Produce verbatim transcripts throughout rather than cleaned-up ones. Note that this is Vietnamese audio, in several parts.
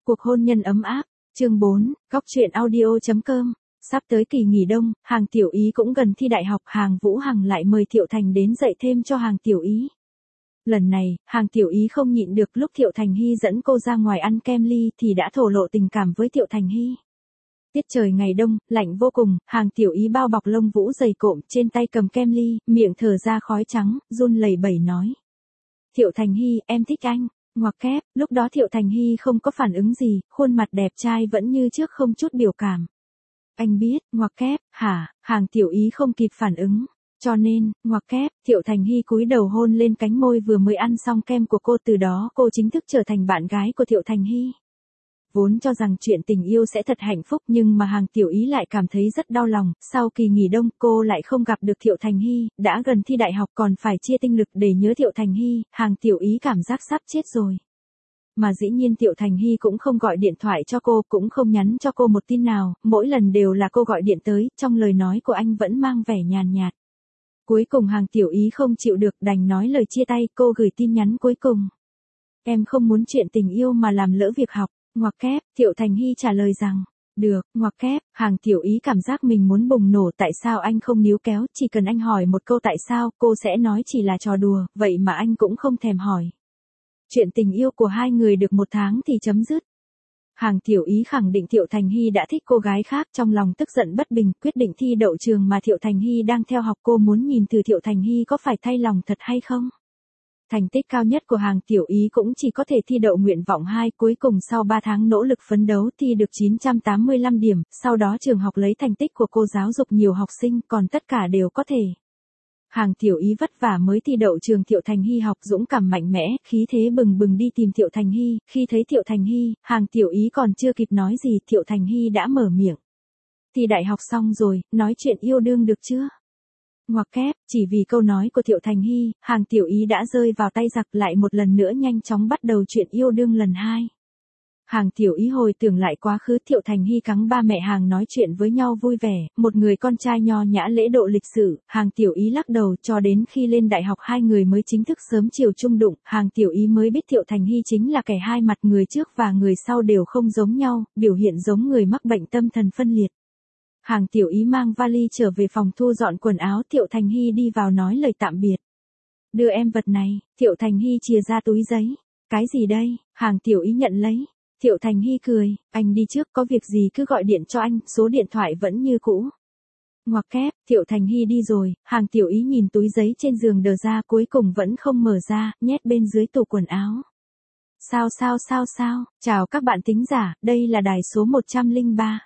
Cuộc hôn nhân ấm áp, chương bốn, góc truyện audio chấm com. Sắp tới kỳ nghỉ đông, Hàng Tiểu Ý cũng gần thi đại học, Hàng Vũ Hằng lại mời Thiệu Thành đến dạy thêm cho Hàng Tiểu Ý. Lần này, Hàng Tiểu Ý không nhịn được, lúc Thiệu Thành Hy dẫn cô ra ngoài ăn kem ly thì đã thổ lộ tình cảm với Thiệu Thành Hy. Tiết trời ngày đông, lạnh vô cùng, Hàng Tiểu Ý bao bọc lông vũ dày cộm, trên tay cầm kem ly, miệng thở ra khói trắng, run lẩy bẩy nói. Thiệu Thành Hy, em thích anh. Ngoặc kép, lúc đó Thiệu Thành Hy không có phản ứng gì, khuôn mặt đẹp trai vẫn như trước không chút biểu cảm. Anh biết, ngoặc kép, hả, Hàng Tiểu Ý không kịp phản ứng. Cho nên, ngoặc kép, Thiệu Thành Hy cúi đầu hôn lên cánh môi vừa mới ăn xong kem của cô, từ đó cô chính thức trở thành bạn gái của Thiệu Thành Hy. Vốn cho rằng chuyện tình yêu sẽ thật hạnh phúc nhưng mà Hàng Tiểu Ý lại cảm thấy rất đau lòng, sau kỳ nghỉ đông cô lại không gặp được Thiệu Thành Hy, đã gần thi đại học còn phải chia tinh lực để nhớ Thiệu Thành Hy, Hàng Tiểu Ý cảm giác sắp chết rồi. Mà dĩ nhiên Thiệu Thành Hy cũng không gọi điện thoại cho cô, cũng không nhắn cho cô một tin nào, mỗi lần đều là cô gọi điện tới, trong lời nói của anh vẫn mang vẻ nhàn nhạt. Cuối cùng Hàng Tiểu Ý không chịu được, đành nói lời chia tay, cô gửi tin nhắn cuối cùng. Em không muốn chuyện tình yêu mà làm lỡ việc học. Ngoặc kép, Thiệu Thành Hy trả lời rằng, được, ngoặc kép, Hàng Tiểu Ý cảm giác mình muốn bùng nổ, tại sao anh không níu kéo, chỉ cần anh hỏi một câu tại sao, cô sẽ nói chỉ là trò đùa, vậy mà anh cũng không thèm hỏi. Chuyện tình yêu của hai người được một tháng thì chấm dứt. Hàng Tiểu Ý khẳng định Thiệu Thành Hy đã thích cô gái khác, trong lòng tức giận bất bình, quyết định thi đậu trường mà Thiệu Thành Hy đang theo học, cô muốn nhìn thử Thiệu Thành Hy có phải thay lòng thật hay không. Thành tích cao nhất của Hàng Tiểu Ý cũng chỉ có thể thi đậu nguyện vọng hai, cuối cùng sau ba tháng nỗ lực phấn đấu thi được chín trăm tám mươi lăm điểm, sau đó trường học lấy thành tích của cô giáo dục nhiều học sinh, còn tất cả đều có thể. Hàng Tiểu Ý vất vả mới thi đậu trường Thiệu Thành Hy học, dũng cảm mạnh mẽ, khí thế bừng bừng đi tìm Thiệu Thành Hy, khi thấy Thiệu Thành Hy, Hàng Tiểu Ý còn chưa kịp nói gì, Thiệu Thành Hy đã mở miệng. Thi đại học xong rồi, nói chuyện yêu đương được chưa? Ngoặc kép, chỉ vì câu nói của Thiệu Thành Hy, Hàng Tiểu Ý đã rơi vào tay giặc, lại một lần nữa nhanh chóng bắt đầu chuyện yêu đương lần hai. Hàng Tiểu Ý hồi tưởng lại quá khứ, Thiệu Thành Hy cắng ba mẹ Hàng nói chuyện với nhau vui vẻ, một người con trai nho nhã lễ độ lịch sự, Hàng Tiểu Ý lắc đầu, cho đến khi lên đại học hai người mới chính thức sớm chiều chung đụng, Hàng Tiểu Ý mới biết Thiệu Thành Hy chính là kẻ hai mặt, người trước và người sau đều không giống nhau, biểu hiện giống người mắc bệnh tâm thần phân liệt. Hàng Tiểu Ý mang vali trở về phòng thu dọn quần áo, Thiệu Thành Hy đi vào nói lời tạm biệt. Đưa em vật này, Thiệu Thành Hy chìa ra túi giấy. Cái gì đây? Hàng Tiểu Ý nhận lấy. Thiệu Thành Hy cười, anh đi trước, có việc gì cứ gọi điện cho anh, số điện thoại vẫn như cũ. Ngoặc kép, Thiệu Thành Hy đi rồi, Hàng Tiểu Ý nhìn túi giấy trên giường đờ ra, cuối cùng vẫn không mở ra, nhét bên dưới tủ quần áo. Sao sao sao sao, chào các bạn thính giả, đây là đài số một trăm lẻ ba.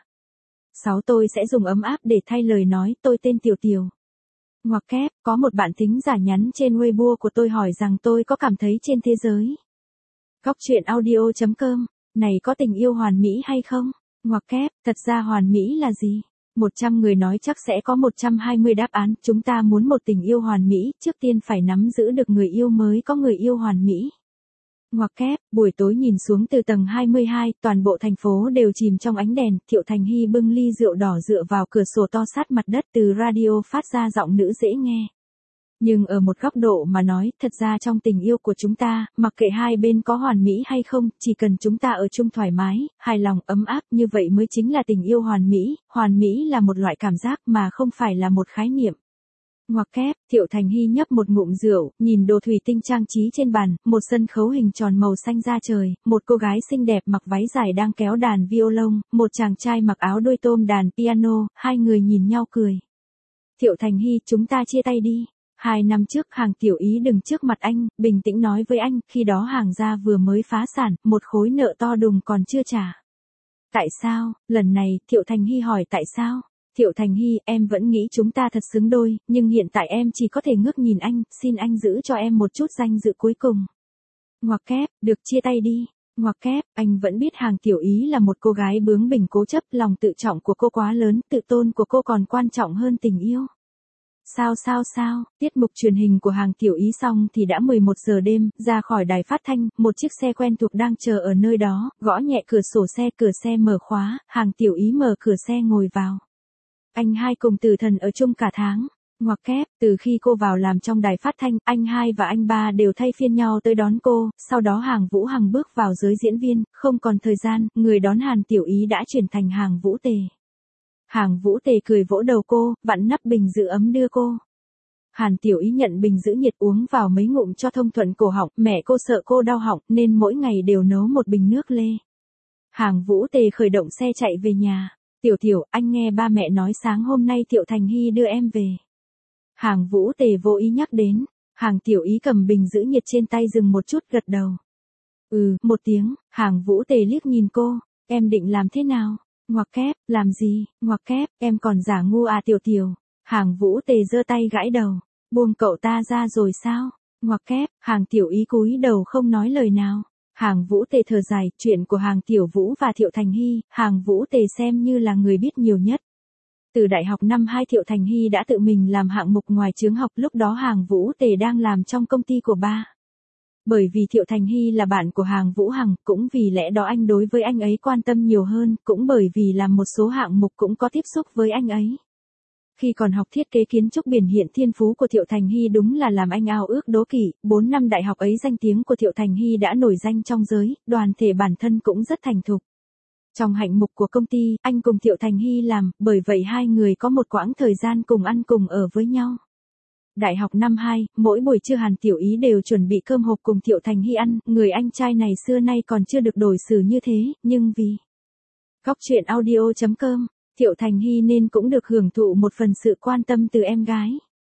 sáu tôi sẽ dùng ấm áp để thay lời nói, tôi tên Tiểu Tiểu. Ngoặc kép, có một bạn thính giả nhắn trên Weibo của tôi hỏi rằng tôi có cảm thấy trên thế giới. Góc truyện audio chấm com, này có tình yêu hoàn mỹ hay không? Ngoặc kép, thật ra hoàn mỹ là gì? một trăm người nói chắc sẽ có một trăm hai mươi đáp án, chúng ta muốn một tình yêu hoàn mỹ, trước tiên phải nắm giữ được người yêu mới có người yêu hoàn mỹ. Ngoặc kép, buổi tối nhìn xuống từ tầng hai mươi hai, toàn bộ thành phố đều chìm trong ánh đèn, Thiệu Thành Hy bưng ly rượu đỏ dựa vào cửa sổ to sát mặt đất, từ radio phát ra giọng nữ dễ nghe. Nhưng ở một góc độ mà nói, thật ra trong tình yêu của chúng ta, mặc kệ hai bên có hoàn mỹ hay không, chỉ cần chúng ta ở chung thoải mái, hài lòng, ấm áp, như vậy mới chính là tình yêu hoàn mỹ, hoàn mỹ là một loại cảm giác mà không phải là một khái niệm. Ngoặc kép, Thiệu Thành Hy nhấp một ngụm rượu, nhìn đồ thủy tinh trang trí trên bàn, một sân khấu hình tròn màu xanh da trời, một cô gái xinh đẹp mặc váy dài đang kéo đàn violon, một chàng trai mặc áo đôi tôm đàn piano, hai người nhìn nhau cười. Thiệu Thành Hy, chúng ta chia tay đi. Hai năm trước Hàng Tiểu Ý đứng trước mặt anh, bình tĩnh nói với anh, khi đó Hàng gia vừa mới phá sản, một khối nợ to đùng còn chưa trả. Tại sao? Lần này, Thiệu Thành Hy hỏi tại sao? Thiệu Thành Hy, em vẫn nghĩ chúng ta thật xứng đôi, nhưng hiện tại em chỉ có thể ngước nhìn anh, xin anh giữ cho em một chút danh dự cuối cùng. Ngoặc kép, được, chia tay đi. Ngoặc kép, anh vẫn biết Hàng Tiểu Ý là một cô gái bướng bỉnh cố chấp, lòng tự trọng của cô quá lớn, tự tôn của cô còn quan trọng hơn tình yêu. Sao sao sao, tiết mục truyền hình của Hàng Tiểu Ý xong thì đã mười một giờ đêm, ra khỏi đài phát thanh, một chiếc xe quen thuộc đang chờ ở nơi đó, gõ nhẹ cửa sổ xe, cửa xe mở khóa, Hàng Tiểu Ý mở cửa xe ngồi vào. Anh hai cùng Từ Thần ở chung cả tháng. Ngoặc kép, từ khi cô vào làm trong đài phát thanh, anh hai và anh ba đều thay phiên nhau tới đón cô, sau đó Hàng Vũ Hằng bước vào giới diễn viên, không còn thời gian, người đón Hàn Tiểu Ý đã chuyển thành Hàng Vũ Tề. Hàng Vũ Tề cười vỗ đầu cô, vặn nắp bình giữ ấm đưa cô. Hàn Tiểu Ý nhận bình giữ nhiệt uống vào mấy ngụm cho thông thuận cổ họng, mẹ cô sợ cô đau họng nên mỗi ngày đều nấu một bình nước lê. Hàng Vũ Tề khởi động xe chạy về nhà. Tiểu Tiểu, anh nghe ba mẹ nói sáng hôm nay Thiệu Thành Hy đưa em về. Hàng Vũ Tề vô ý nhắc đến. Hàng Tiểu Ý cầm bình giữ nhiệt trên tay dừng một chút gật đầu. Ừ, một tiếng, Hàng Vũ Tề liếc nhìn cô, em định làm thế nào? Ngoặc kép, làm gì? Ngoặc kép, em còn giả ngu à Tiểu Tiểu. Hàng Vũ Tề giơ tay gãi đầu, buông cậu ta ra rồi sao? Ngoặc kép, Hàng Tiểu Ý cúi đầu không nói lời nào. Hàng Vũ Tề thở dài, chuyện của Hàng Tiểu Vũ và Thiệu Thành Hy, Hàng Vũ Tề xem như là người biết nhiều nhất. Từ đại học năm hai Thiệu Thành Hy đã tự mình làm hạng mục ngoài chướng học, lúc đó Hàng Vũ Tề đang làm trong công ty của ba. Bởi vì Thiệu Thành Hy là bạn của Hàng Vũ Hằng, cũng vì lẽ đó anh đối với anh ấy quan tâm nhiều hơn, cũng bởi vì làm một số hạng mục cũng có tiếp xúc với anh ấy. Khi còn học thiết kế kiến trúc biển hiện thiên phú của Thiệu Thành Hy đúng là làm anh ao ước đố kỵ, bốn năm đại học ấy danh tiếng của Thiệu Thành Hy đã nổi danh trong giới, đoàn thể bản thân cũng rất thành thục. Trong hạng mục của công ty, anh cùng Thiệu Thành Hy làm, bởi vậy hai người có một quãng thời gian cùng ăn cùng ở với nhau. Đại học năm hai, mỗi buổi trưa Hàn Tiểu Ý đều chuẩn bị cơm hộp cùng Thiệu Thành Hy ăn, người anh trai này xưa nay còn chưa được đối xử như thế, nhưng vì Góc truyện audio chấm com, Thiệu Thành Hy nên cũng được hưởng thụ một phần sự quan tâm từ em gái.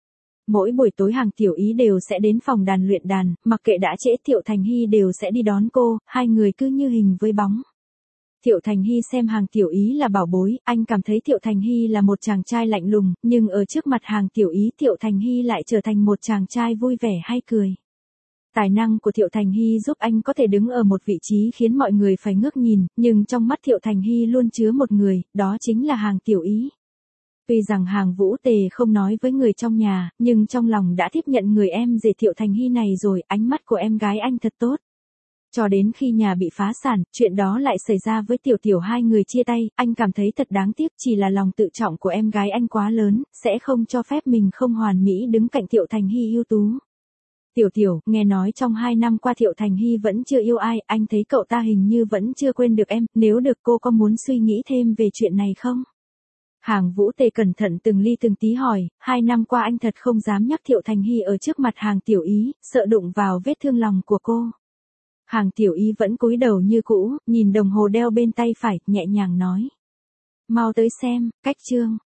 Mỗi buổi tối Hàng Tiểu Ý đều sẽ đến phòng đàn luyện đàn, mặc kệ đã trễ Thiệu Thành Hy đều sẽ đi đón cô, hai người cứ như hình với bóng. Thiệu Thành Hy xem Hàng Tiểu Ý là bảo bối, anh cảm thấy Thiệu Thành Hy là một chàng trai lạnh lùng, nhưng ở trước mặt Hàng Tiểu Ý Thiệu Thành Hy lại trở thành một chàng trai vui vẻ hay cười. Tài năng của Thiệu Thành Hy giúp anh có thể đứng ở một vị trí khiến mọi người phải ngước nhìn, nhưng trong mắt Thiệu Thành Hy luôn chứa một người, đó chính là Hàng Tiểu Ý. Tuy rằng Hàng Vũ Tề không nói với người trong nhà, nhưng trong lòng đã tiếp nhận người em rể Thiệu Thành Hy này rồi, ánh mắt của em gái anh thật tốt. Cho đến khi nhà bị phá sản, chuyện đó lại xảy ra với Tiểu Tiểu, hai người chia tay, anh cảm thấy thật đáng tiếc, chỉ là lòng tự trọng của em gái anh quá lớn, sẽ không cho phép mình không hoàn mỹ đứng cạnh Thiệu Thành Hy ưu tú. Tiểu Tiểu, nghe nói trong hai năm qua Thiệu Thành Hy vẫn chưa yêu ai, anh thấy cậu ta hình như vẫn chưa quên được em, nếu được cô có muốn suy nghĩ thêm về chuyện này không? Hàng Vũ Tề cẩn thận từng ly từng tí hỏi, hai năm qua anh thật không dám nhắc Thiệu Thành Hy ở trước mặt Hàng Tiểu Ý, sợ đụng vào vết thương lòng của cô. Hàng Tiểu Ý vẫn cúi đầu như cũ, nhìn đồng hồ đeo bên tay phải, nhẹ nhàng nói. Mau tới xem, cách chương.